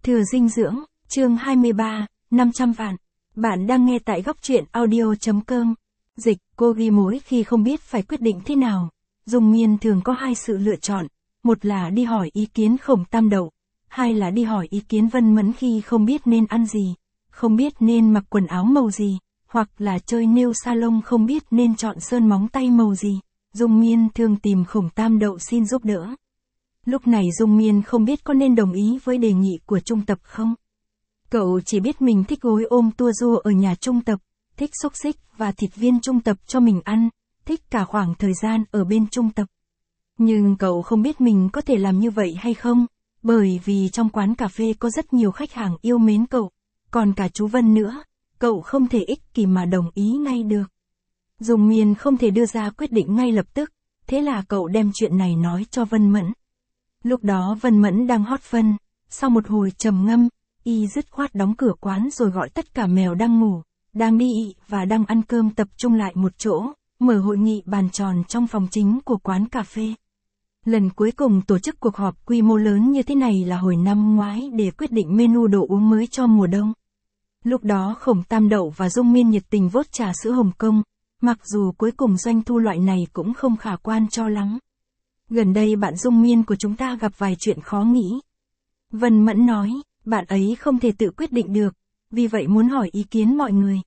Thừa dinh dưỡng, chương 23, 500 vạn. Bạn đang nghe tại góc truyện audio.com. Dịch, cô ghi mỗi khi không biết phải quyết định thế nào. Dung Miên thường có hai sự lựa chọn, một là đi hỏi ý kiến Khổng Tam Đậu, hai là đi hỏi ý kiến Vân Mẫn khi không biết nên ăn gì, không biết nên mặc quần áo màu gì, hoặc là chơi nail salon không biết nên chọn sơn móng tay màu gì. Dung Miên thường tìm Khổng Tam Đậu xin giúp đỡ. Lúc này Dung Miên không biết có nên đồng ý với đề nghị của Trung Tập không. Cậu chỉ biết mình thích gối ôm tua rua ở nhà Trung Tập, thích xúc xích và thịt viên Trung Tập cho mình ăn, thích cả khoảng thời gian ở bên Trung Tập. Nhưng cậu không biết mình có thể làm như vậy hay không, bởi vì trong quán cà phê có rất nhiều khách hàng yêu mến cậu, còn cả chú Vân nữa, cậu không thể ích kỷ mà đồng ý ngay được. Dung Miên không thể đưa ra quyết định ngay lập tức, thế là cậu đem chuyện này nói cho Vân Mẫn. Lúc đó Vân Mẫn đang hót phân, sau một hồi trầm ngâm, y dứt khoát đóng cửa quán rồi gọi tất cả mèo đang ngủ, đang đi và đang ăn cơm tập trung lại một chỗ, mở hội nghị bàn tròn trong phòng chính của quán cà phê. Lần cuối cùng tổ chức cuộc họp quy mô lớn như thế này là hồi năm ngoái để quyết định menu đồ uống mới cho mùa đông. Lúc đó Khổng Tam Đậu và Dung Miên nhiệt tình vote trà sữa Hồng Kông, mặc dù cuối cùng doanh thu loại này cũng không khả quan cho lắm. Gần đây bạn Dung Miên của chúng ta gặp vài chuyện khó nghĩ. Vân Mẫn nói, bạn ấy không thể tự quyết định được, vì vậy muốn hỏi ý kiến mọi người.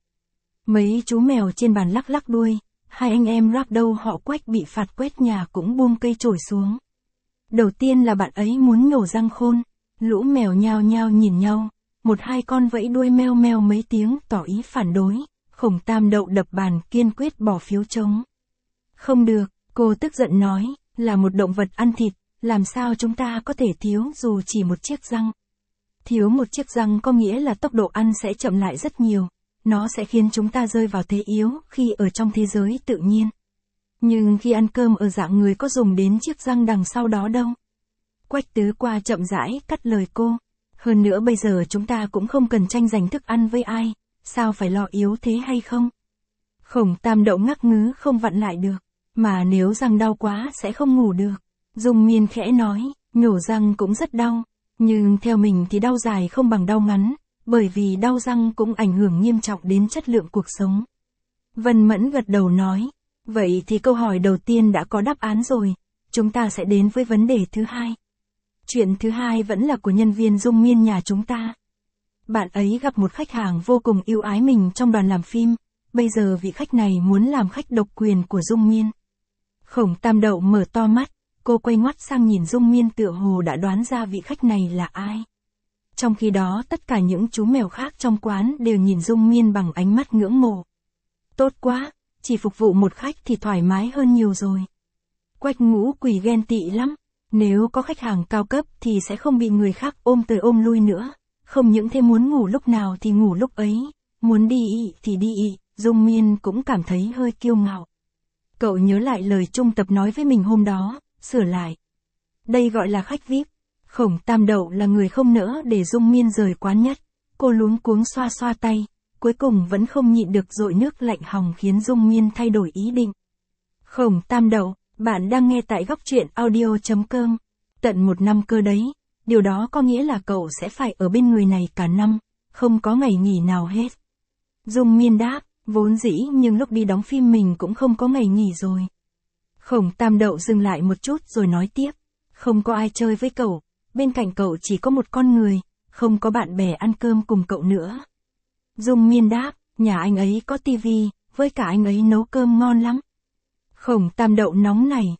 Mấy chú mèo trên bàn lắc lắc đuôi, hai anh em rap đâu họ Quách bị phạt quét nhà cũng buông cây chổi xuống. Đầu tiên là bạn ấy muốn nhổ răng khôn, lũ mèo nhao nhao nhìn nhau, một hai con vẫy đuôi meo meo mấy tiếng tỏ ý phản đối, Khổng Tam Đậu đập bàn kiên quyết bỏ phiếu trống. Không được, cô tức giận nói, là một động vật ăn thịt, làm sao chúng ta có thể thiếu dù chỉ một chiếc răng. Thiếu một chiếc răng có nghĩa là tốc độ ăn sẽ chậm lại rất nhiều, nó sẽ khiến chúng ta rơi vào thế yếu khi ở trong thế giới tự nhiên. Nhưng khi ăn cơm ở dạng người có dùng đến chiếc răng đằng sau đó đâu. Quách Tứ Qua chậm rãi cắt lời cô. Hơn nữa bây giờ chúng ta cũng không cần tranh giành thức ăn với ai, sao phải lo yếu thế hay không? Khổng Tam Đậu ngắc ngứ không vặn lại được, mà nếu răng đau quá sẽ không ngủ được. Dung Miên khẽ nói, nhổ răng cũng rất đau, nhưng theo mình thì đau dài không bằng đau ngắn, bởi vì đau răng cũng ảnh hưởng nghiêm trọng đến chất lượng cuộc sống. Vân Mẫn gật đầu nói, vậy thì câu hỏi đầu tiên đã có đáp án rồi, chúng ta sẽ đến với vấn đề thứ hai. Chuyện thứ hai vẫn là của nhân viên Dung Miên nhà chúng ta. Bạn ấy gặp một khách hàng vô cùng yêu ái mình trong đoàn làm phim, bây giờ vị khách này muốn làm khách độc quyền của Dung Miên. Khổng Tam Đậu mở to mắt, cô quay ngoắt sang nhìn Dung Miên tựa hồ đã đoán ra vị khách này là ai. Trong khi đó tất cả những chú mèo khác trong quán đều nhìn Dung Miên bằng ánh mắt ngưỡng mộ. Tốt quá, chỉ phục vụ một khách thì thoải mái hơn nhiều rồi. Quách Ngũ Quỳ ghen tị lắm, nếu có khách hàng cao cấp thì sẽ không bị người khác ôm tới ôm lui nữa, không những thế muốn ngủ lúc nào thì ngủ lúc ấy, muốn đi thì đi. Dung Miên cũng cảm thấy hơi kiêu ngạo. Cậu nhớ lại lời Trung Tập nói với mình hôm đó, sửa lại. Đây gọi là khách VIP. Khổng Tam Đậu là người không nỡ để Dung Miên rời quán nhất. Cô luống cuống xoa xoa tay, cuối cùng vẫn không nhịn được dội nước lạnh hòng khiến Dung Miên thay đổi ý định. Khổng Tam Đậu, bạn đang nghe tại góc truyện audio.com. Tận một năm cơ đấy, điều đó có nghĩa là cậu sẽ phải ở bên người này cả năm, không có ngày nghỉ nào hết. Dung Miên đáp, vốn dĩ nhưng lúc đi đóng phim mình cũng không có ngày nghỉ rồi. Khổng Tam Đậu dừng lại một chút rồi nói tiếp, không có ai chơi với cậu, bên cạnh cậu chỉ có một con người, không có bạn bè ăn cơm cùng cậu nữa. Dung Miên đáp, nhà anh ấy có tivi, với cả anh ấy nấu cơm ngon lắm. Khổng Tam Đậu nóng này,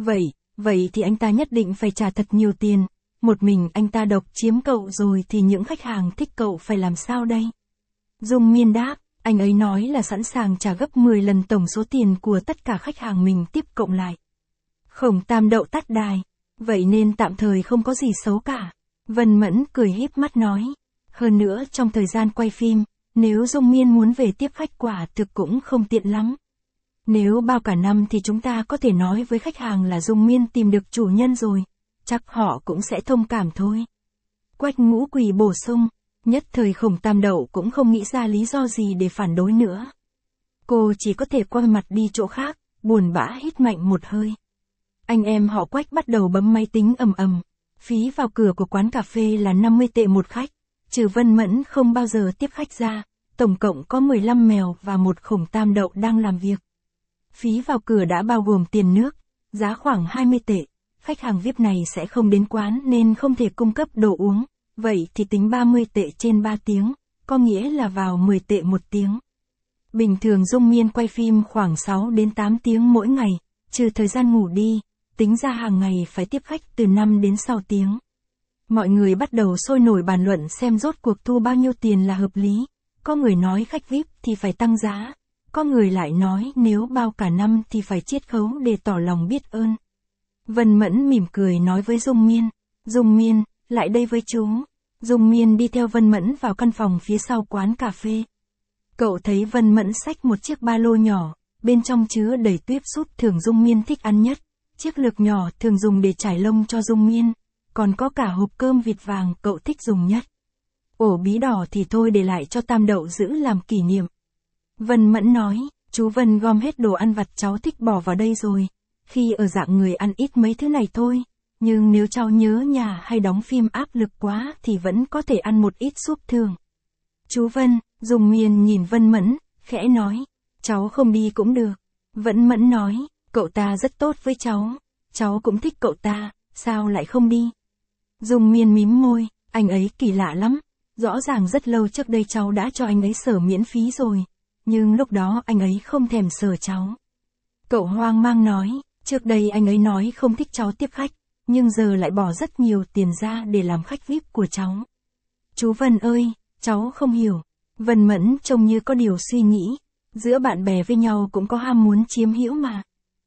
vậy thì anh ta nhất định phải trả thật nhiều tiền, một mình anh ta độc chiếm cậu rồi thì những khách hàng thích cậu phải làm sao đây? Dung Miên đáp, anh ấy nói là sẵn sàng trả gấp 10 lần tổng số tiền của tất cả khách hàng mình tiếp cộng lại. Khổng Tam Đậu tắt đài, vậy nên tạm thời không có gì xấu cả. Vân Mẫn cười híp mắt nói, hơn nữa trong thời gian quay phim, nếu Dung Miên muốn về tiếp khách quả thực cũng không tiện lắm. Nếu bao cả năm thì chúng ta có thể nói với khách hàng là Dung Miên tìm được chủ nhân rồi, chắc họ cũng sẽ thông cảm thôi. Quách Ngũ Quỳ bổ sung, nhất thời Khổng Tam Đậu cũng không nghĩ ra lý do gì để phản đối nữa. Cô chỉ có thể quay mặt đi chỗ khác, buồn bã hít mạnh một hơi. Anh em họ Quách bắt đầu bấm máy tính ầm ầm, Phí vào cửa của quán cà phê là 50 tệ một khách, trừ Vân Mẫn không bao giờ tiếp khách ra, tổng cộng có 15 mèo và một khổng tam đậu đang làm việc. Phí vào cửa đã bao gồm tiền nước, giá khoảng 20 tệ, khách hàng VIP này sẽ không đến quán nên không thể cung cấp đồ uống, vậy thì tính 30 tệ trên 3 tiếng, có nghĩa là vào 10 tệ một tiếng. Bình thường Dung Miên quay phim khoảng 6 đến 8 tiếng mỗi ngày, trừ thời gian ngủ đi, tính ra hàng ngày phải tiếp khách từ 5 đến 6 tiếng. Mọi người bắt đầu sôi nổi bàn luận xem rốt cuộc thu bao nhiêu tiền là hợp lý, có người nói khách VIP thì phải tăng giá, có người lại nói nếu bao cả năm thì phải chiết khấu để tỏ lòng biết ơn. Vân Mẫn mỉm cười nói với Dung Miên, lại đây với chú. Dung Miên đi theo Vân Mẫn vào căn phòng phía sau quán cà phê. Cậu thấy Vân Mẫn xách một chiếc ba lô nhỏ, bên trong chứa đầy tuyếp súp thường Dung Miên thích ăn nhất, chiếc lược nhỏ thường dùng để trải lông cho Dung Miên, còn có cả hộp cơm vịt vàng cậu thích dùng nhất. Ổ bí đỏ thì thôi để lại cho Tam Đậu giữ làm kỷ niệm. Vân Mẫn nói, chú Vân gom hết đồ ăn vặt cháu thích bỏ vào đây rồi, khi ở dạng người ăn ít mấy thứ này thôi, nhưng nếu cháu nhớ nhà hay đóng phim áp lực quá thì vẫn có thể ăn một ít súp thường. Chú Vân, Dung Miên nhìn Vân Mẫn, khẽ nói, cháu không đi cũng được. Vân Mẫn nói, cậu ta rất tốt với cháu cũng thích cậu ta, sao lại không đi? Dung Miên mím môi, anh ấy kỳ lạ lắm, rõ ràng rất lâu trước đây cháu đã cho anh ấy sờ miễn phí rồi, nhưng lúc đó anh ấy không thèm sờ cháu. Cậu hoang mang nói, trước đây anh ấy nói không thích cháu tiếp khách, nhưng giờ lại bỏ rất nhiều tiền ra để làm khách VIP của cháu. Chú Vân ơi, cháu không hiểu. Vân Mẫn trông như có điều suy nghĩ, giữa bạn bè với nhau cũng có ham muốn chiếm hữu mà.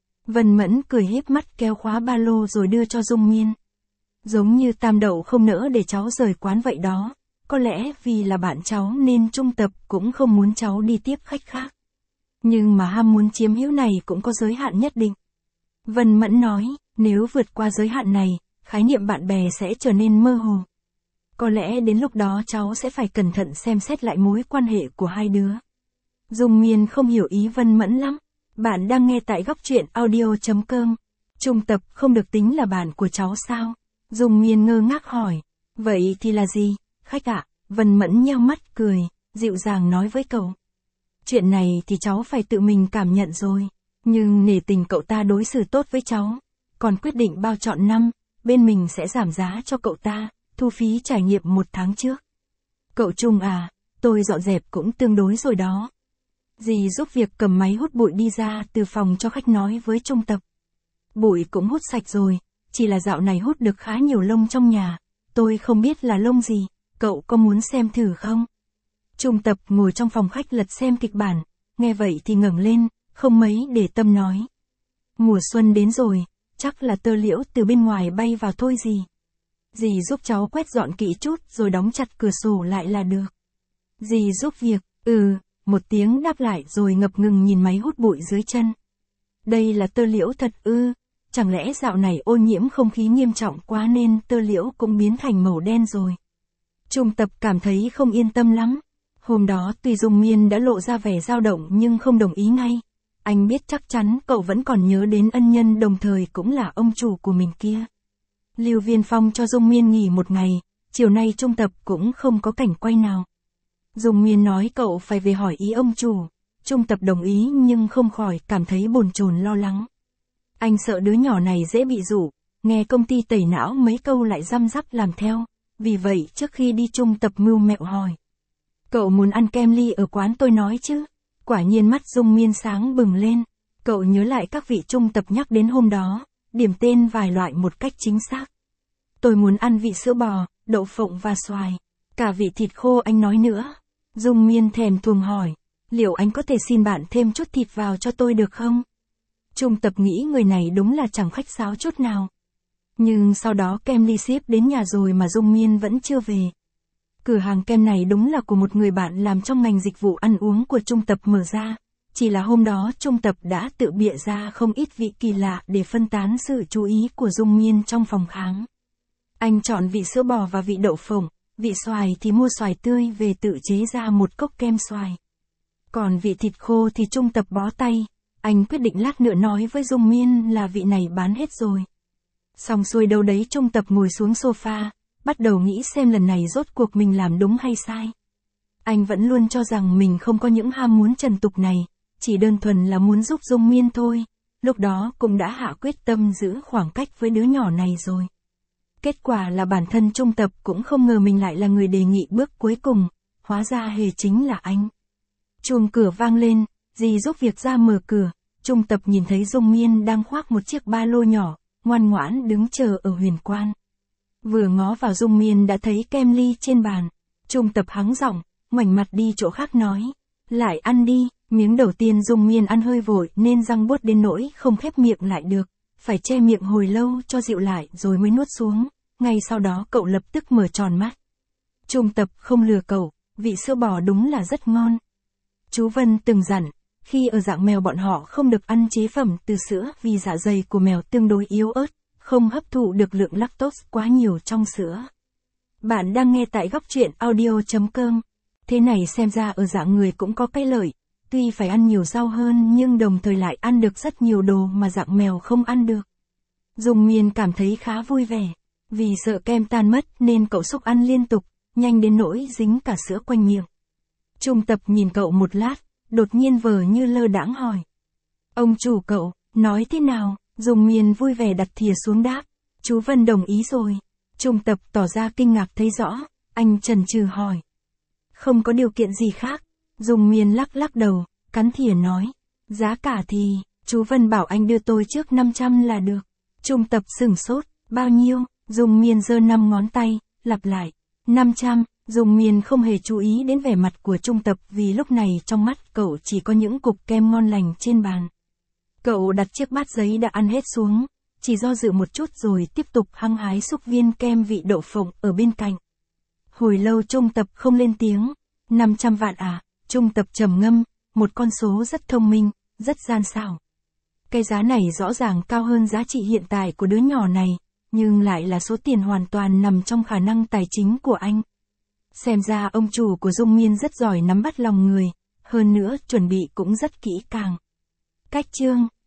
Vân Mẫn cười híp mắt kéo khóa ba lô rồi đưa cho Dung Miên. Giống như Tam Đậu không nỡ để cháu rời quán vậy đó, có lẽ vì là bạn cháu nên Trung Tập cũng không muốn cháu đi tiếp khách khác. Nhưng mà ham muốn chiếm hữu này cũng có giới hạn nhất định. Vân Mẫn nói, nếu vượt qua giới hạn này, khái niệm bạn bè sẽ trở nên mơ hồ. Có lẽ đến lúc đó cháu sẽ phải cẩn thận xem xét lại mối quan hệ của hai đứa. Dung Miên không hiểu ý Vân Mẫn lắm. Bạn đang nghe tại góc truyện audio.com. Trung Tập không được tính là bạn của cháu sao? Dung Miên ngơ ngác hỏi. Vậy thì là gì, khách ạ? Vân Mẫn nheo mắt cười, dịu dàng nói với cậu. Chuyện này thì cháu phải tự mình cảm nhận rồi. Nhưng nể tình cậu ta đối xử tốt với cháu. Còn quyết định bao trọn năm, bên mình sẽ giảm giá cho cậu ta, thu phí trải nghiệm 1 tháng trước. Cậu Trung à, tôi dọn dẹp cũng tương đối rồi đó. Dì giúp việc cầm máy hút bụi đi ra từ phòng cho khách nói với Trung Tập. Bụi cũng hút sạch rồi, chỉ là dạo này hút được khá nhiều lông trong nhà, tôi không biết là lông gì, cậu có muốn xem thử không? Trung Tập ngồi trong phòng khách lật xem kịch bản, nghe vậy thì ngẩng lên, không mấy để tâm nói. Mùa xuân đến rồi, chắc là tơ liễu từ bên ngoài bay vào thôi gì. Dì giúp cháu quét dọn kỹ chút rồi đóng chặt cửa sổ lại là được. Dì giúp việc, một tiếng đáp lại rồi ngập ngừng nhìn máy hút bụi dưới chân. Đây là tơ liễu thật ư, chẳng lẽ dạo này ô nhiễm không khí nghiêm trọng quá nên tơ liễu cũng biến thành màu đen rồi. Trung Tập cảm thấy không yên tâm lắm. Hôm đó tuy Dung Miên đã lộ ra vẻ dao động nhưng không đồng ý ngay. Anh biết chắc chắn cậu vẫn còn nhớ đến ân nhân đồng thời cũng là ông chủ của mình kia. Lưu Viên Phong cho Dung Miên nghỉ 1 ngày, chiều nay Trung Tập cũng không có cảnh quay nào. Dung Miên nói cậu phải về hỏi ý ông chủ. Trung Tập đồng ý nhưng không khỏi cảm thấy bồn chồn lo lắng. Anh sợ đứa nhỏ này dễ bị rủ, nghe công ty tẩy não mấy câu lại răm rắp làm theo. Vì vậy trước khi đi Trung Tập mưu mẹo hỏi. Cậu muốn ăn kem ly ở quán tôi nói chứ? Quả nhiên mắt Dung Miên sáng bừng lên. Cậu nhớ lại các vị Trung Tập nhắc đến hôm đó, điểm tên vài loại một cách chính xác. Tôi muốn ăn vị sữa bò, đậu phộng và xoài. Cả vị thịt khô anh nói nữa. Dung Miên thèm thuồng hỏi. Liệu anh có thể xin bạn thêm chút thịt vào cho tôi được không? Trung Tập nghĩ người này đúng là chẳng khách sáo chút nào. Nhưng sau đó kem ly ship đến nhà rồi mà Dung Miên vẫn chưa về. Cửa hàng kem này đúng là của một người bạn làm trong ngành dịch vụ ăn uống của Trung Tập mở ra. Chỉ là hôm đó Trung Tập đã tự bịa ra không ít vị kỳ lạ để phân tán sự chú ý của Dung Miên trong phòng khám. Anh chọn vị sữa bò và vị đậu phộng, vị xoài thì mua xoài tươi về tự chế ra một cốc kem xoài. Còn vị thịt khô thì Trung Tập bó tay, anh quyết định lát nữa nói với Dung Miên là vị này bán hết rồi. Xong xuôi đâu đấy Trung Tập ngồi xuống sofa, bắt đầu nghĩ xem lần này rốt cuộc mình làm đúng hay sai. Anh vẫn luôn cho rằng mình không có những ham muốn trần tục này, chỉ đơn thuần là muốn giúp Dung Miên thôi, lúc đó cũng đã hạ quyết tâm giữ khoảng cách với đứa nhỏ này rồi. Kết quả là bản thân Trung Tập cũng không ngờ mình lại là người đề nghị bước cuối cùng, hóa ra hề chính là anh. Chuông cửa vang lên, dì giúp việc ra mở cửa, Trung Tập nhìn thấy Dung Miên đang khoác một chiếc ba lô nhỏ, ngoan ngoãn đứng chờ ở huyền quan. Vừa ngó vào Dung Miên đã thấy kem ly trên bàn, Trung Tập hắng giọng, ngoảnh mặt đi chỗ khác nói, lại ăn đi. Miếng đầu tiên Dung Miên ăn hơi vội nên răng buốt đến nỗi không khép miệng lại được, phải che miệng hồi lâu cho dịu lại rồi mới nuốt xuống, ngay sau đó cậu lập tức mở tròn mắt. Trung Tập không lừa cậu, vị sữa bò đúng là rất ngon. Chú Vân từng dặn, khi ở dạng mèo bọn họ không được ăn chế phẩm từ sữa vì dạ dày của mèo tương đối yếu ớt, không hấp thụ được lượng lactose quá nhiều trong sữa. Bạn đang nghe tại góc truyện audio.com. Thế này xem ra ở dạng người cũng có cái lợi. Tuy phải ăn nhiều rau hơn nhưng đồng thời lại ăn được rất nhiều đồ mà dạng mèo không ăn được. Dung Miên cảm thấy khá vui vẻ. Vì sợ kem tan mất nên cậu xúc ăn liên tục, nhanh đến nỗi dính cả sữa quanh miệng. Trung Tập nhìn cậu một lát, đột nhiên vờ như lơ đãng hỏi. Ông chủ cậu, nói thế nào? Dung Miên vui vẻ đặt thìa xuống đáp. Chú Vân đồng ý rồi. Trung Tập tỏ ra kinh ngạc thấy rõ, anh chần chừ hỏi. Không có điều kiện gì khác. Dung Miên lắc lắc đầu, cắn thìa nói. Giá cả thì, chú Vân bảo anh đưa tôi trước 500 là được. Trung Tập sửng sốt, bao nhiêu? Dung Miên giơ 5 ngón tay, lặp lại. 500, Dung Miên không hề chú ý đến vẻ mặt của Trung Tập vì lúc này trong mắt cậu chỉ có những cục kem ngon lành trên bàn. Cậu đặt chiếc bát giấy đã ăn hết xuống, chỉ do dự một chút rồi tiếp tục hăng hái xúc viên kem vị đậu phộng ở bên cạnh. Hồi lâu Trung Tập không lên tiếng. 500 vạn à? Trung Tập trầm ngâm, một con số rất thông minh, rất gian xảo. Cái giá này rõ ràng cao hơn giá trị hiện tại của đứa nhỏ này, nhưng lại là số tiền hoàn toàn nằm trong khả năng tài chính của anh. Xem ra ông chủ của Dung Miên rất giỏi nắm bắt lòng người, hơn nữa chuẩn bị cũng rất kỹ càng. Cách chương